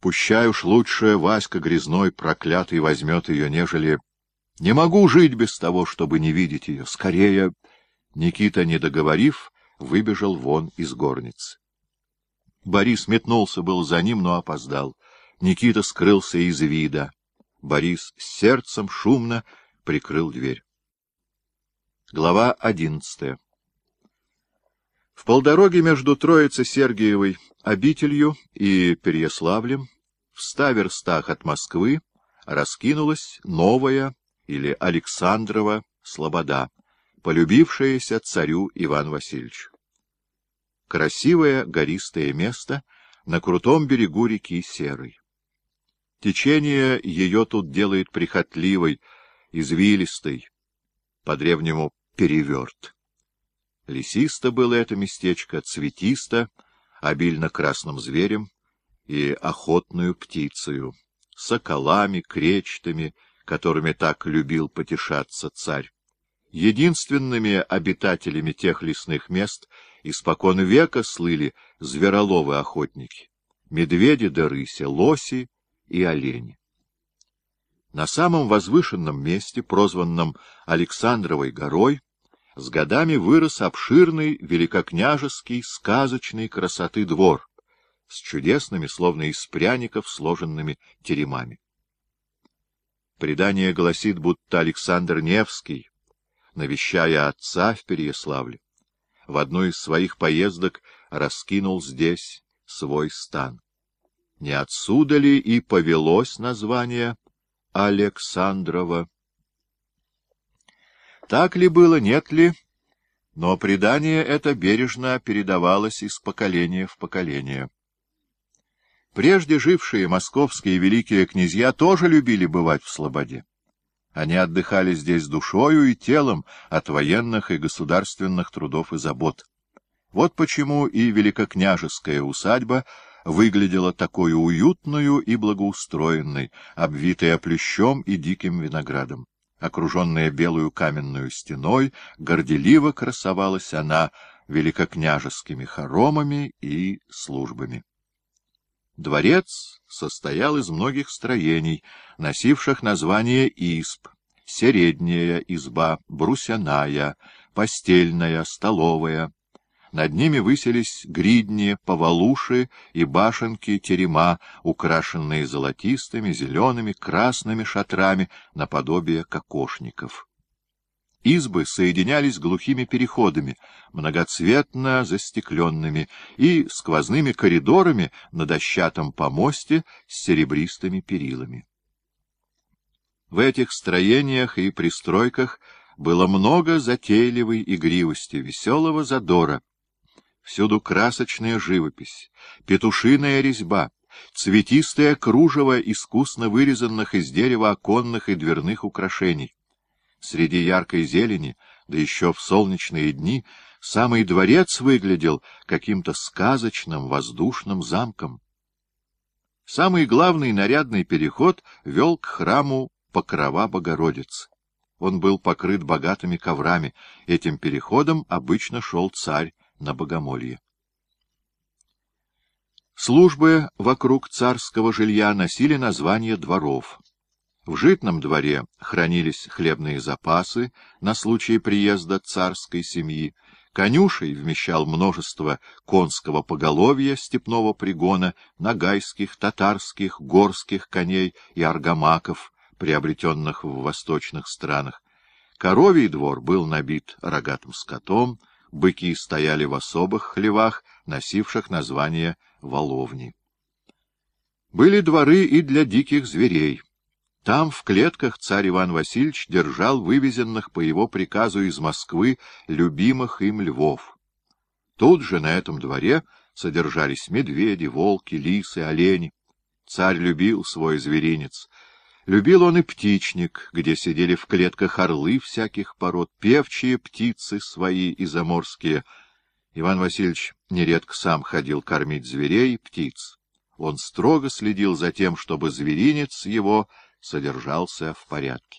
Пущай уж лучше Васька Грязной проклятый возьмет ее, нежели... Не могу жить без того, чтобы не видеть ее. Скорее! Никита, не договорив, выбежал вон из горницы. Борис метнулся был за ним, но опоздал. Никита скрылся из вида. Борис с сердцем шумно прикрыл дверь. Глава 11. В полдороге между Троице-Сергиевой обителью и Переяславлем, в 100 верстах от Москвы, раскинулась новая или Александрова слобода, полюбившаяся царю Ивану Васильевичу. Красивое гористое место на крутом берегу реки Серой. Течение ее тут делает прихотливой, извилистой, по-древнему переверт. Лесисто было это местечко, цветисто, обильно красным зверем и охотную птицею, соколами, кречетами, которыми так любил потешаться царь. Единственными обитателями тех лесных мест испокон века слыли звероловы-охотники, медведи да рыси, лоси и олени. На самом возвышенном месте, прозванном Александровой горой, с годами вырос обширный великокняжеский сказочной красоты двор с чудесными, словно из пряников, сложенными теремами. Предание гласит, будто Александр Невский, навещая отца в Переяславле, в одну из своих поездок раскинул здесь свой стан. Не отсюда ли и повелось название Александрова? Так ли было, нет ли, но предание это бережно передавалось из поколения в поколение. Прежде жившие московские великие князья тоже любили бывать в слободе. Они отдыхали здесь душою и телом от военных и государственных трудов и забот. Вот почему и великокняжеская усадьба выглядела такой уютную и благоустроенной, обвитая плющом и диким виноградом. Окруженная белую каменную стеной, горделиво красовалась она великокняжескими хоромами и службами. Дворец состоял из многих строений, носивших название изб: середняя изба, брусяная, постельная, столовая. Над ними высились гридни, повалуши и башенки терема, украшенные золотистыми, зелеными, красными шатрами наподобие кокошников. Избы соединялись глухими переходами, многоцветно застекленными, и сквозными коридорами на дощатом помосте с серебристыми перилами. В этих строениях и пристройках было много затейливой игривости, веселого задора. Всюду красочная живопись, петушиная резьба, цветистое кружево искусно вырезанных из дерева оконных и дверных украшений. Среди яркой зелени, да еще в солнечные дни, самый дворец выглядел каким-то сказочным воздушным замком. Самый главный нарядный переход вел к храму Покрова Богородицы. Он был покрыт богатыми коврами. Этим переходом обычно шел царь на богомолье. Службы вокруг царского жилья носили название дворов. В житном дворе хранились хлебные запасы на случай приезда царской семьи, конюшей вмещал множество конского поголовья, степного пригона, нагайских, татарских, горских коней и аргамаков, приобретенных в восточных странах. Коровий двор был набит рогатым скотом, быки стояли в особых хлевах, носивших название воловни. Были дворы и для диких зверей. Там в клетках царь Иван Васильевич держал вывезенных по его приказу из Москвы любимых им львов. Тут же, на этом дворе, содержались медведи, волки, лисы, олени. Царь любил свой зверинец. Любил он и птичник, где сидели в клетках орлы всяких пород, певчие птицы свои и заморские. Иван Васильевич нередко сам ходил кормить зверей и птиц. Он строго следил за тем, чтобы зверинец его содержался в порядке.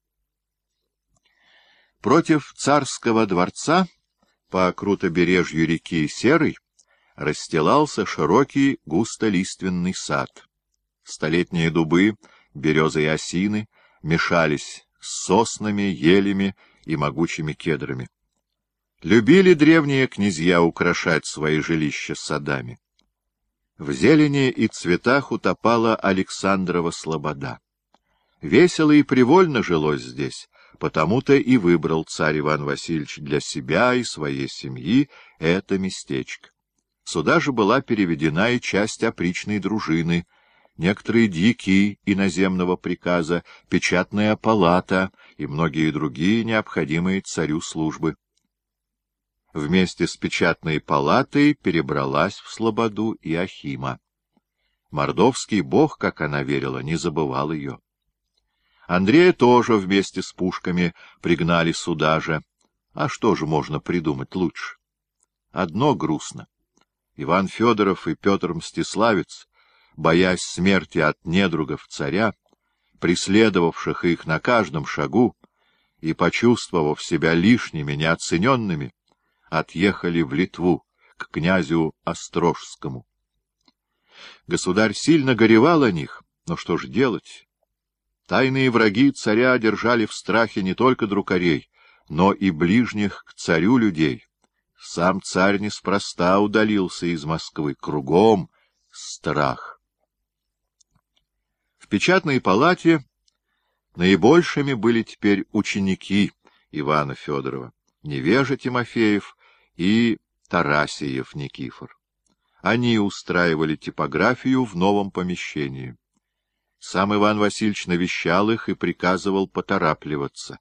Против царского дворца, по крутобережью реки Серой, расстилался широкий густолиственный сад. Столетние дубы, березы и осины мешались с соснами, елями и могучими кедрами. Любили древние князья украшать свои жилища садами. В зелени и цветах утопала Александрова слобода. Весело и привольно жилось здесь, потому-то и выбрал царь Иван Васильевич для себя и своей семьи это местечко. Сюда же была переведена и часть опричной дружины, некоторые дьяки иноземного приказа, печатная палата и многие другие необходимые царю службы. Вместе с печатной палатой перебралась в слободу и Ахима. Мордовский бог, как она верила, не забывал ее. Андрея тоже вместе с пушками пригнали сюда же. А что же можно придумать лучше? Одно грустно. Иван Федоров и Петр Мстиславец, боясь смерти от недругов царя, преследовавших их на каждом шагу и почувствовав себя лишними, неоцененными, отъехали в Литву к князю Острожскому. Государь сильно горевал о них, но что ж делать? Тайные враги царя держали в страхе не только друкарей, но и ближних к царю людей. Сам царь неспроста удалился из Москвы, кругом страх. В печатной палате наибольшими были теперь ученики Ивана Федорова, Невежа Тимофеев и Тарасиев Никифор. Они устраивали типографию в новом помещении. Сам Иван Васильевич навещал их и приказывал поторапливаться.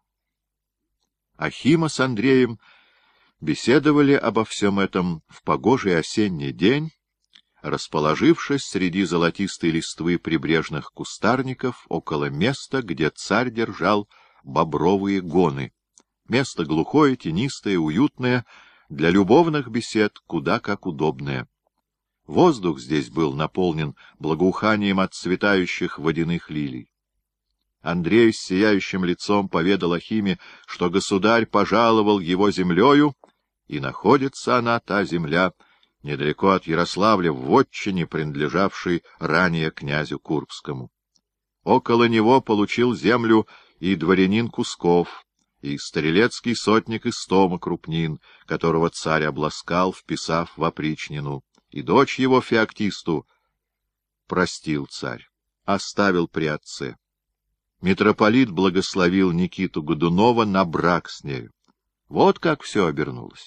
Ахима с Андреем беседовали обо всем этом в погожий осенний день, расположившись среди золотистой листвы прибрежных кустарников около места, где царь держал бобровые гоны. Место глухое, тенистое, уютное, для любовных бесед куда как удобное. Воздух здесь был наполнен благоуханием отцветающих водяных лилий. Андрей с сияющим лицом поведал Ахиме, что государь пожаловал его землею, и находится она, та земля, недалеко от Ярославля, в вотчине, принадлежавшей ранее князю Курбскому. Около него получил землю и дворянин Кусков, и стрелецкий сотник Истома Крупнин, которого царь обласкал, вписав в опричнину. И дочь его Феоктисту простил царь, оставил при отце. Митрополит благословил Никиту Годунова на брак с нею. Вот как все обернулось.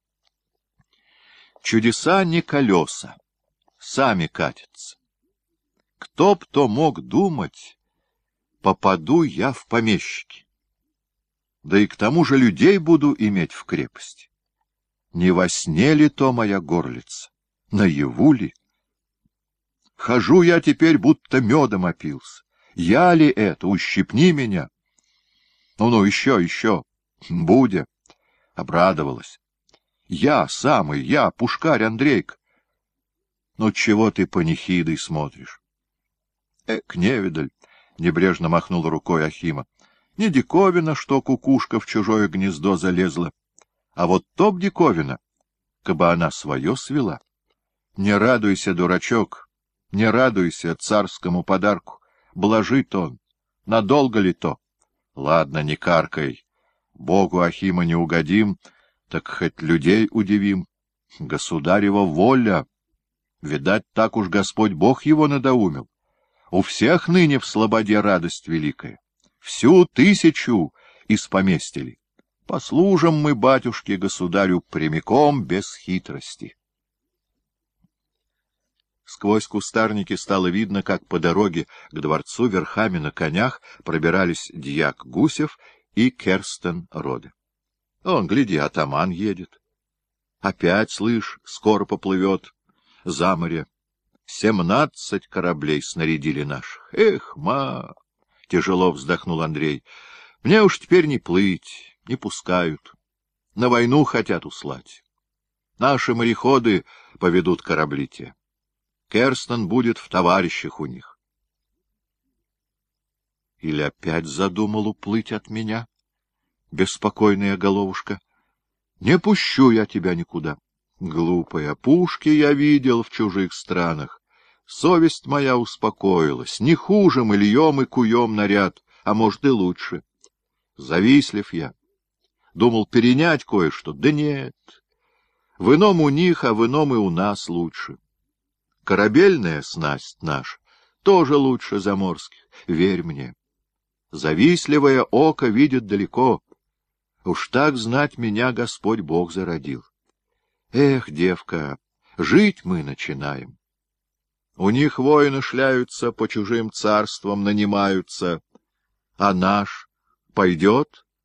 Чудеса не колеса, сами катятся. Кто б то мог думать, попаду я в помещики. Да и к тому же людей буду иметь в крепости. Не во сне ли то моя горлица? Наяву ли? Хожу я теперь, будто медом опился. Я ли это? Ущипни меня. Ну, еще. Будя. Обрадовалась. Я самый, я, пушкарь Андрейка. Ну, чего ты панихидой смотришь? Невидаль, — небрежно махнул рукой Ахима. Не диковина, что кукушка в чужое гнездо залезла. А вот топ диковина, кабы она свое свела. Не радуйся, дурачок, не радуйся царскому подарку. Блажит он. Надолго ли то? Ладно, не каркай. Богу Ахима не угодим, так хоть людей удивим. Государева воля. Видать, так уж Господь Бог его надоумил. У всех ныне в слободе радость великая. Всю 1000 испоместили. Послужим мы, батюшке, государю, прямиком, без хитрости. Сквозь кустарники стало видно, как по дороге к дворцу верхами на конях пробирались дьяк Гусев и Керстен Роде. Он, гляди, атаман едет. Опять, слышь, скоро поплывет за море. 17 кораблей снарядили наших. Эх, — тяжело вздохнул Андрей, — мне уж теперь не плыть, не пускают. На войну хотят услать. Наши мореходы поведут корабли те. Керстен будет в товарищах у них. Или опять задумал уплыть от меня, беспокойная головушка? Не пущу я тебя никуда. Глупая, пушки я видел в чужих странах. Совесть моя успокоилась. Не хуже мы льем и куем наряд, а может и лучше. Завистлив я. Думал перенять кое-что, да нет. В ином у них, а в ином и у нас лучше. Корабельная снасть наша тоже лучше заморских, верь мне. Завистливое око видит далеко. Уж так знать меня Господь Бог зародил. Эх, девка, жить мы начинаем. У них воины шляются, по чужим царствам нанимаются, а наш пойдет